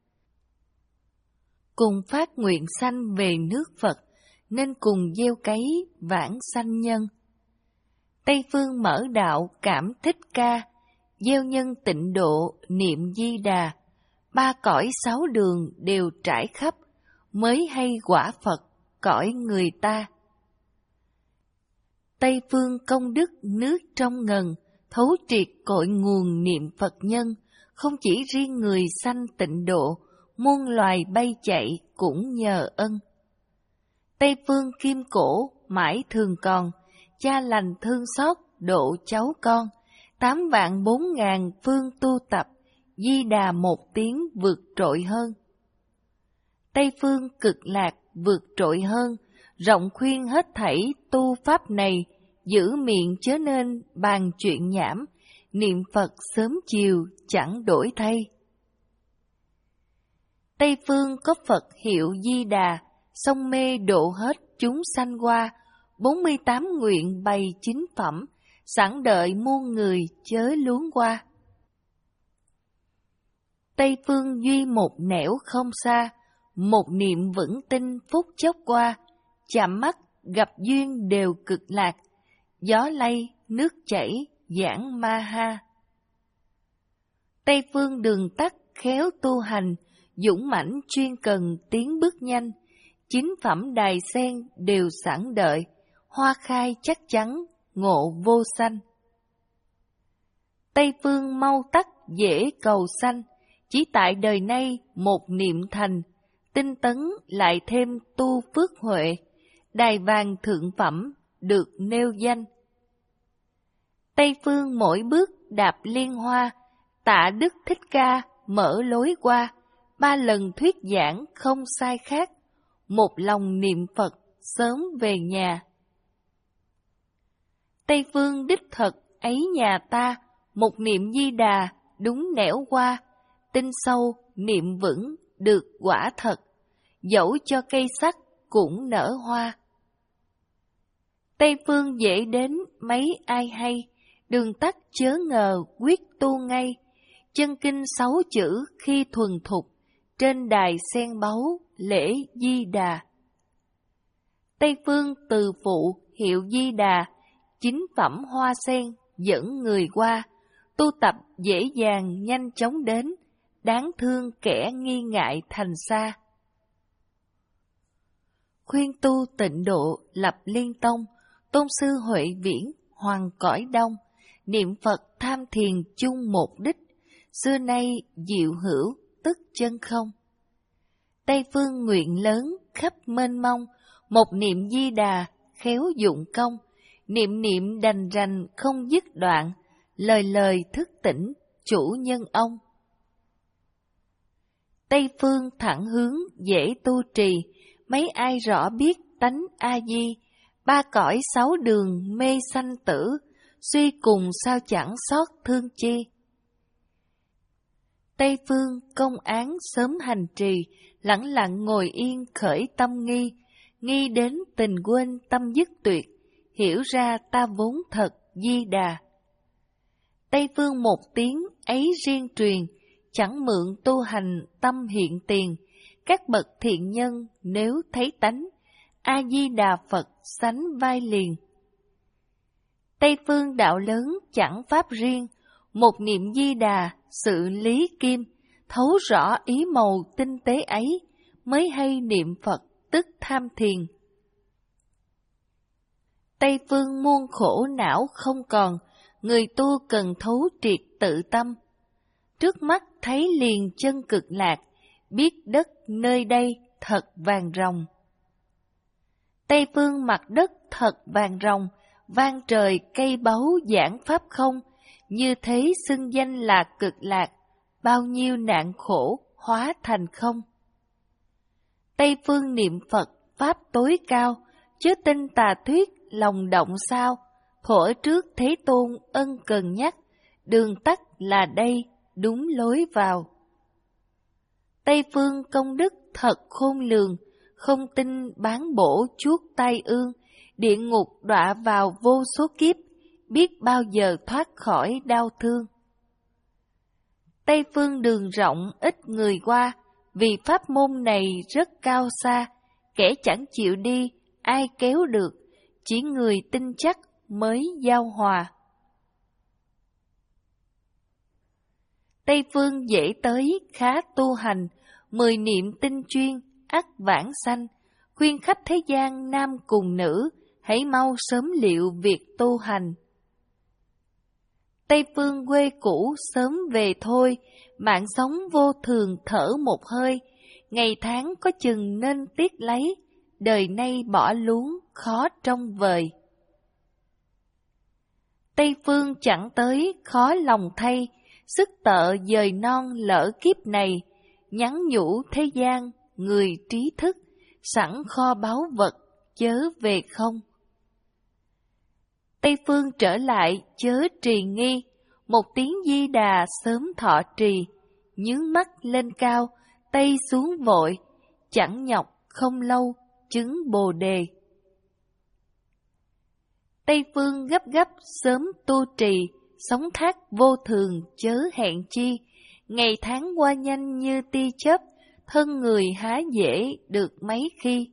cùng phát nguyện sanh về nước Phật, nên cùng gieo cấy vãng sanh nhân. Tây phương mở đạo cảm thích ca, gieo nhân tịnh độ niệm Di Đà, ba cõi sáu đường đều trải khắp, mới hay quả Phật cõi người ta. Tây phương công đức nước trong ngần, thấu triệt cội nguồn niệm Phật nhân, không chỉ riêng người sanh tịnh độ, muôn loài bay chạy cũng nhờ ân. Tây phương kim cổ mãi thường còn, cha lành thương xót độ cháu con, tám vạn bốn ngàn phương tu tập, Di Đà một tiếng vượt trội hơn. Tây phương cực lạc vượt trội hơn, rộng khuyên hết thảy tu pháp này, giữ miệng chớ nên bàn chuyện nhảm, niệm Phật sớm chiều chẳng đổi thay. Tây phương có Phật hiệu Di Đà, sông mê độ hết chúng sanh qua, bốn mươi tám nguyện bày chính phẩm, sẵn đợi muôn người chớ luống qua. Tây phương duy một nẻo không xa, một niệm vững tin phút chốc qua, chạm mắt gặp duyên đều cực lạc, gió lay nước chảy giảng ma ha. Tây phương đường tắt khéo tu hành, dũng mãnh chuyên cần tiến bước nhanh, chính phẩm đài sen đều sẵn đợi, hoa khai chắc chắn ngộ vô sanh. Tây phương mau tắt dễ cầu sanh, chỉ tại đời nay một niệm thành, tinh tấn lại thêm tu phước huệ, đài vàng thượng phẩm được nêu danh. Tây phương mỗi bước đạp liên hoa, tạ Đức Thích Ca mở lối qua, ba lần thuyết giảng không sai khác, một lòng niệm Phật sớm về nhà. Tây phương đích thật ấy nhà ta, một niệm Di Đà đúng nẻo qua, tin sâu niệm vững được quả thật, dẫu cho cây sắc cũng nở hoa. Tây phương dễ đến mấy ai hay, đường tắt chớ ngờ quyết tu ngay, chân kinh sáu chữ khi thuần thục, trên đài sen báu lễ Di Đà. Tây phương từ phụ hiệu Di Đà, chính phẩm hoa sen dẫn người qua, tu tập dễ dàng nhanh chóng đến, đáng thương kẻ nghi ngại thành xa. Khuyên tu tịnh độ lập liên tông, tôn sư Huệ Viễn hoàng cõi đông, niệm Phật tham thiền chung một đích, xưa nay diệu hữu tức chân không. Tây phương nguyện lớn khắp mênh mông, một niệm Di Đà khéo dụng công, niệm niệm đành rành không dứt đoạn, lời lời thức tỉnh chủ nhân ông. Tây phương thẳng hướng dễ tu trì, mấy ai rõ biết tánh A Di, ba cõi sáu đường mê sanh tử, suy cùng sao chẳng xót thương chi. Tây phương công án sớm hành trì, lẳng lặng ngồi yên khởi tâm nghi, nghi đến tình quên tâm dứt tuyệt, hiểu ra ta vốn thật Di Đà. Tây phương một tiếng ấy riêng truyền, chẳng mượn tu hành tâm hiện tiền. Các bậc thiện nhân nếu thấy tánh, A-di-đà Phật sánh vai liền. Tây phương đạo lớn chẳng pháp riêng, một niệm Di Đà sự lý kim, thấu rõ ý màu tinh tế ấy, mới hay niệm Phật tức tham thiền. Tây phương muôn khổ não không còn, người tu cần thấu triệt tự tâm. Trước mắt thấy liền chân cực lạc, biết đất nơi đây thật vàng ròng. Tây phương mặt đất thật vàng ròng, vang trời cây báu giảng pháp không, như thế xưng danh là cực lạc, bao nhiêu nạn khổ hóa thành không. Tây phương niệm Phật pháp tối cao, chớ tin tà thuyết lòng động sao, thuở trước Thế Tôn ân cần nhắc, đường tắt là đây, đúng lối vào. Tây phương công đức thật khôn lường, không tin bán bổ chuốc tai ương, địa ngục đọa vào vô số kiếp, biết bao giờ thoát khỏi đau thương. Tây phương đường rộng ít người qua, vì pháp môn này rất cao xa, kẻ chẳng chịu đi, ai kéo được, chỉ người tin chắc mới giao hòa. Tây phương dễ tới khá tu hành, mười niệm tinh chuyên, ắt vãng sanh, khuyên khắp thế gian nam cùng nữ, hãy mau sớm liệu việc tu hành. Tây phương quê cũ sớm về thôi, mạng sống vô thường thở một hơi, ngày tháng có chừng nên tiếc lấy, đời nay bỏ luống khó trông vời. Tây phương chẳng tới khó lòng thay, sức tợ dời non lỡ kiếp này, nhắn nhủ thế gian người trí thức, sẵn kho báu vật chớ về không. Tây phương trở lại chớ trì nghi, một tiếng Di Đà sớm thọ trì, nhướng mắt lên cao, Tây xuống vội, chẳng nhọc không lâu chứng Bồ Đề. Tây phương gấp gấp sớm tu trì, sống thác vô thường chớ hẹn chi, ngày tháng qua nhanh như tia chớp, thân người há dễ được mấy khi.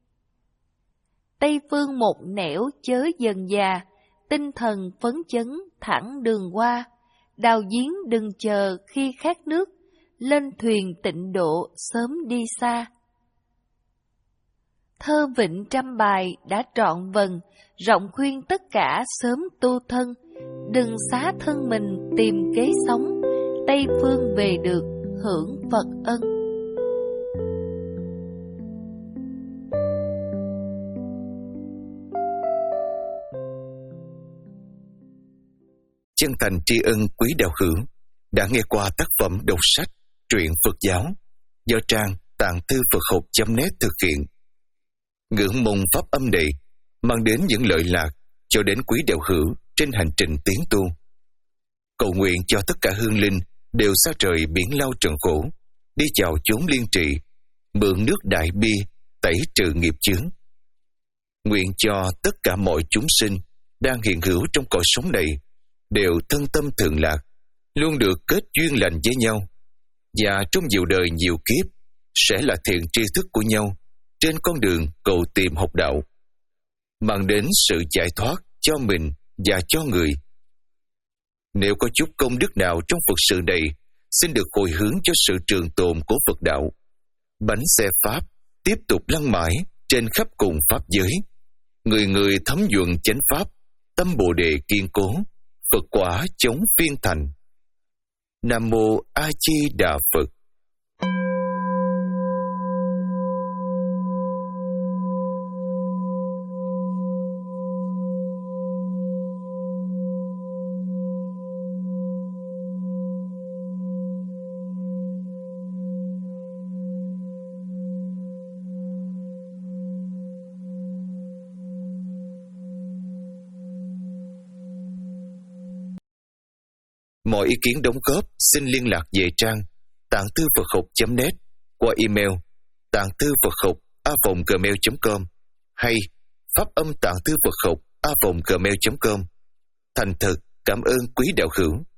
Tây phương một nẻo chớ dần già, tinh thần phấn chấn thẳng đường qua, đào giếng đừng chờ khi khát nước, lên thuyền tịnh độ sớm đi xa. Thơ vịnh trăm bài đã trọn vần, rộng khuyên tất cả sớm tu thân, đừng xá thân mình tìm kế sống, Tây phương về được hưởng Phật ân. Chân thành tri ân quý đạo hữu đã nghe qua tác phẩm đọc sách truyện Phật giáo do trang tạng thư Phật học chấm net thực hiện. Ngưỡng mong pháp âm này mang đến những lợi lạc cho đến quý đạo hữu trên hành trình tiến tu. Cầu nguyện cho tất cả hương linh đều xa trời biển lao trần khổ, đi chào chốn liên trị, mượn nước đại bi tẩy trừ nghiệp chướng. Nguyện cho tất cả mọi chúng sinh đang hiện hữu trong cõi sống này đều thân tâm thường lạc, luôn được kết duyên lành với nhau, và trong nhiều đời nhiều kiếp sẽ là thiện tri thức của nhau trên con đường cầu tìm học đạo, mang đến sự giải thoát cho mình và cho người. Nếu có chút công đức nào trong Phật sự này, xin được hồi hướng cho sự trường tồn của Phật đạo. Bánh xe Pháp tiếp tục lăn mãi trên khắp cùng Pháp giới. Người người thấm nhuận chánh Pháp, tâm Bồ Đề kiên cố, Phật quả chống phiên thành. Nam Mô A Di Đà Phật. Mọi ý kiến đóng góp xin liên lạc về trang tạng thư Phật học chấm net qua email tạng thư Phật học a vòng gmail chấm com hay pháp âm tạng thư Phật học a vòng gmail chấm com. Thành thật cảm ơn quý đạo hữu.